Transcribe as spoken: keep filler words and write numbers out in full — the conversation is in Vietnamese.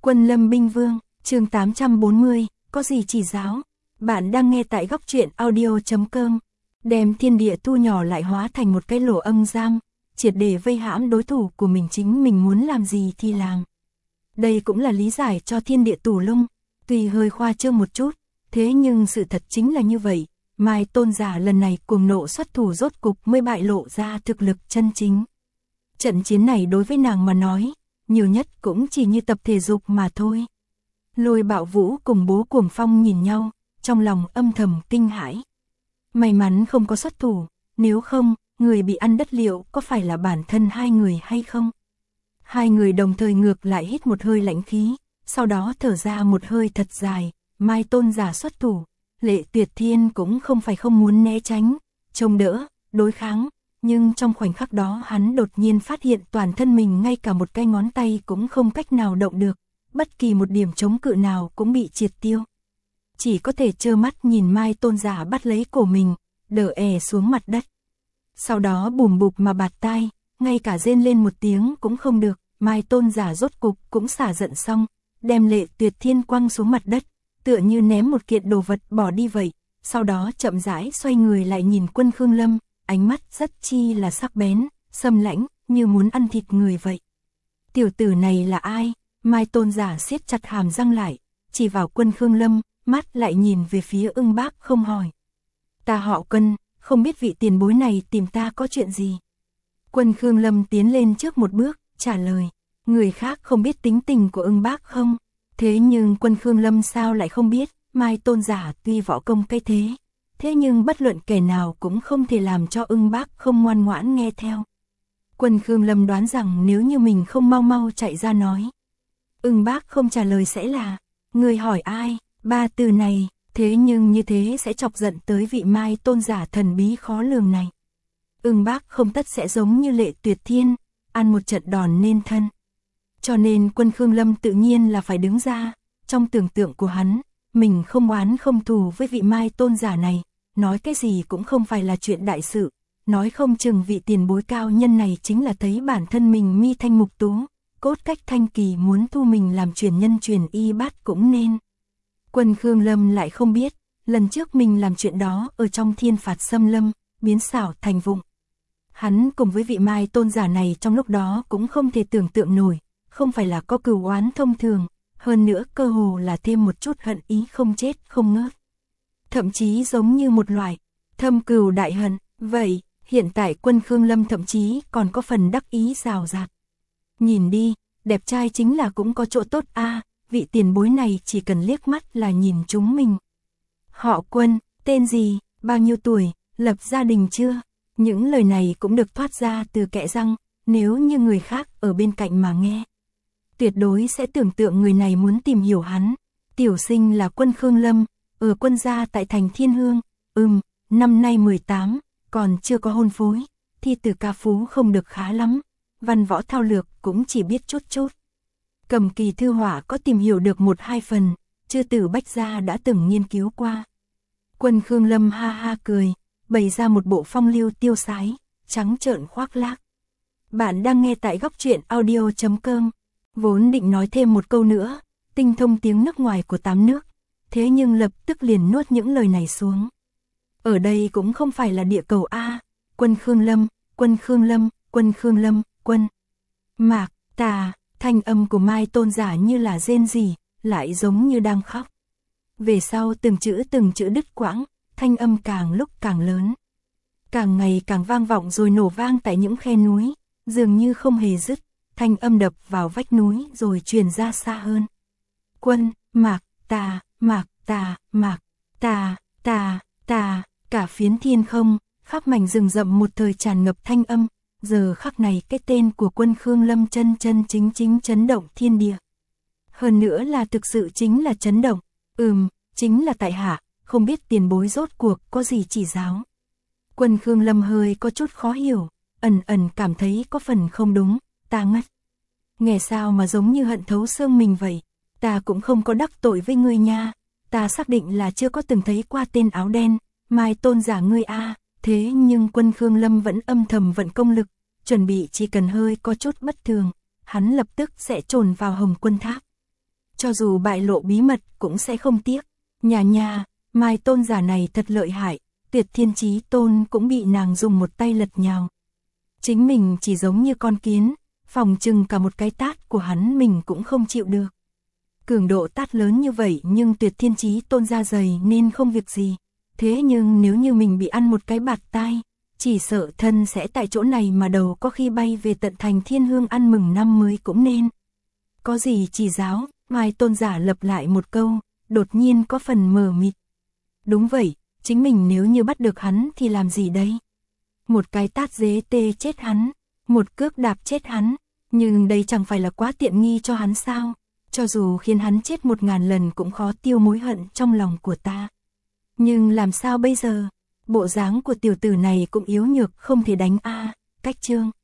Quân Lâm Binh Vương, chương tám trăm bốn mươi, có gì chỉ giáo? Bạn đang nghe tại góc truyện audio chấm com. Đem thiên địa thu nhỏ lại hóa thành một cái lỗ âm giam, triệt để vây hãm đối thủ của mình, chính mình muốn làm gì thì làm. Đây cũng là lý giải cho thiên địa tù lung, tuy hơi khoa trương một chút, thế nhưng sự thật chính là như vậy. Mai Tôn giả lần này cuồng nộ xuất thủ, rốt cục mới bại lộ ra thực lực chân chính. Trận chiến này đối với nàng mà nói, nhiều nhất cũng chỉ như tập thể dục mà thôi. Lôi Bạo Vũ cùng Bố Cuồng Phong nhìn nhau, trong lòng âm thầm kinh hãi. May mắn không có xuất thủ, nếu không, người bị ăn đất liệu có phải là bản thân hai người hay không? Hai người đồng thời ngược lại hít một hơi lãnh khí, sau đó thở ra một hơi thật dài. Mai Tôn giả xuất thủ, Lệ Tuyệt Thiên cũng không phải không muốn né tránh, chống đỡ, đối kháng, nhưng trong khoảnh khắc đó hắn đột nhiên phát hiện toàn thân mình ngay cả một cái ngón tay cũng không cách nào động được, bất kỳ một điểm chống cự nào cũng bị triệt tiêu. Chỉ có thể trơ mắt nhìn Mai Tôn giả bắt lấy cổ mình, đỡ è xuống mặt đất. Sau đó bùm bụp mà bạt tai, ngay cả rên lên một tiếng cũng không được. Mai Tôn giả rốt cục cũng xả giận xong, đem Lệ Tuyệt Thiên quăng xuống mặt đất, tựa như ném một kiện đồ vật bỏ đi vậy. Sau đó chậm rãi xoay người lại nhìn Quân Khương Lâm, ánh mắt rất chi là sắc bén, sâm lãnh, như muốn ăn thịt người vậy. Tiểu tử này là ai? Mai Tôn giả siết chặt hàm răng lại, chỉ vào Quân Khương Lâm, mắt lại nhìn về phía Ưng Bác không hỏi. Ta họ Quân, không biết vị tiền bối này tìm ta có chuyện gì? Quân Khương Lâm tiến lên trước một bước, trả lời. Người khác không biết tính tình của Ưng Bác không? Thế nhưng Quân Khương Lâm sao lại không biết? Mai Tôn giả tuy võ công cái thế, thế nhưng bất luận kẻ nào cũng không thể làm cho Ưng Bác không ngoan ngoãn nghe theo. Quân Khương Lâm đoán rằng nếu như mình không mau mau chạy ra nói, Ưng Bác không trả lời sẽ là, người hỏi ai? Ba từ này, thế nhưng như thế sẽ chọc giận tới vị Mai Tôn giả thần bí khó lường này. Ưng Bác không tất sẽ giống như Lệ Tuyệt Thiên, ăn một trận đòn nên thân. Cho nên Quân Khương Lâm tự nhiên là phải đứng ra. Trong tưởng tượng của hắn, mình không oán không thù với vị Mai Tôn giả này, nói cái gì cũng không phải là chuyện đại sự, nói không chừng vị tiền bối cao nhân này chính là thấy bản thân mình mi thanh mục tú, cốt cách thanh kỳ, muốn thu mình làm truyền nhân truyền y bát cũng nên. Quân Khương Lâm lại không biết, lần trước mình làm chuyện đó ở trong Thiên Phạt Xâm Lâm, biến xảo thành vụng. Hắn cùng với vị Mai Tôn giả này trong lúc đó cũng không thể tưởng tượng nổi, không phải là có cừu oán thông thường, hơn nữa cơ hồ là thêm một chút hận ý không chết không ngớt. Thậm chí giống như một loại thâm cừu đại hận. Vậy, hiện tại Quân Khương Lâm thậm chí còn có phần đắc ý rào rạt. Nhìn đi, đẹp trai chính là cũng có chỗ tốt a, vị tiền bối này chỉ cần liếc mắt là nhìn chúng mình. Họ Quân, tên gì, bao nhiêu tuổi, lập gia đình chưa? Những lời này cũng được thoát ra từ kẽ răng, nếu như người khác ở bên cạnh mà nghe, tuyệt đối sẽ tưởng tượng người này muốn tìm hiểu hắn. Tiểu sinh là Quân Khương Lâm, ở Quân gia tại thành Thiên Hương, ừm, năm nay mười tám, còn chưa có hôn phối, thi từ ca phú không được khá lắm, văn võ thao lược cũng chỉ biết chút chút. Cầm kỳ thư họa có tìm hiểu được một hai phần, Chư Tử Bách Gia đã từng nghiên cứu qua. Quân Khương Lâm ha ha cười, bày ra một bộ phong lưu tiêu sái, trắng trợn khoác lác. Bạn đang nghe tại góc truyện audio chấm com. Vốn định nói thêm một câu nữa, tinh thông tiếng nước ngoài của tám nước, thế nhưng lập tức liền nuốt những lời này xuống. Ở đây cũng không phải là địa cầu A. Quân Khương Lâm, Quân Khương Lâm, Quân Khương Lâm, Quân Mạc, Tà. Thanh âm của Mai Tôn giả như là rên rỉ, lại giống như đang khóc. Về sau từng chữ từng chữ đứt quãng, thanh âm càng lúc càng lớn, càng ngày càng vang vọng rồi nổ vang tại những khe núi, dường như không hề dứt. Thanh âm đập vào vách núi rồi truyền ra xa hơn. Quân, Mạc, Tà, Mạc, Tà, Mạc, Tà, Tà, Tà, cả phiến thiên không, khắp mảnh rừng rậm một thời tràn ngập thanh âm. Giờ khắc này cái tên của Quân Khương Lâm chân chân chính chính chấn động thiên địa. Hơn nữa là thực sự chính là chấn động. Ừm, chính là tại hạ, không biết tiền bối rốt cuộc có gì chỉ giáo. Quân Khương Lâm hơi có chút khó hiểu, ẩn ẩn cảm thấy có phần không đúng. Ta ngất. Nghe sao mà giống như hận thấu xương mình vậy? Ta cũng không có đắc tội với ngươi nha. Ta xác định là chưa có từng thấy qua tên áo đen, Mai Tôn giả ngươi a. Thế nhưng Quân Khương Lâm vẫn âm thầm vận công lực, chuẩn bị chỉ cần hơi có chút bất thường, hắn lập tức sẽ trồn vào Hồng Quân Tháp. cho dù bại lộ bí mật cũng sẽ không tiếc. Nhà nhà, Mai Tôn giả này thật lợi hại, Tuyệt Thiên Chí Tôn cũng bị nàng dùng một tay lật nhào. Chính mình chỉ giống như con kiến, phòng chừng cả một cái tát của hắn mình cũng không chịu được. Cường độ tát lớn như vậy nhưng Tuyệt Thiên Chí Tôn da dày nên không việc gì. Thế nhưng nếu như mình bị ăn một cái bạt tai, chỉ sợ thân sẽ tại chỗ này mà đầu có khi bay về tận thành Thiên Hương ăn mừng năm mới cũng nên. Có gì chỉ giáo, Mai Tôn giả lập lại một câu, đột nhiên có phần mờ mịt. Đúng vậy, chính mình nếu như bắt được hắn thì làm gì đây? Một cái tát dế tê chết hắn, một cước đạp chết hắn, nhưng đây chẳng phải là quá tiện nghi cho hắn sao? Cho dù khiến hắn chết một ngàn lần cũng khó tiêu mối hận trong lòng của ta. Nhưng làm sao bây giờ? Bộ dáng của tiểu tử này cũng yếu nhược không thể đánh a. Cách chương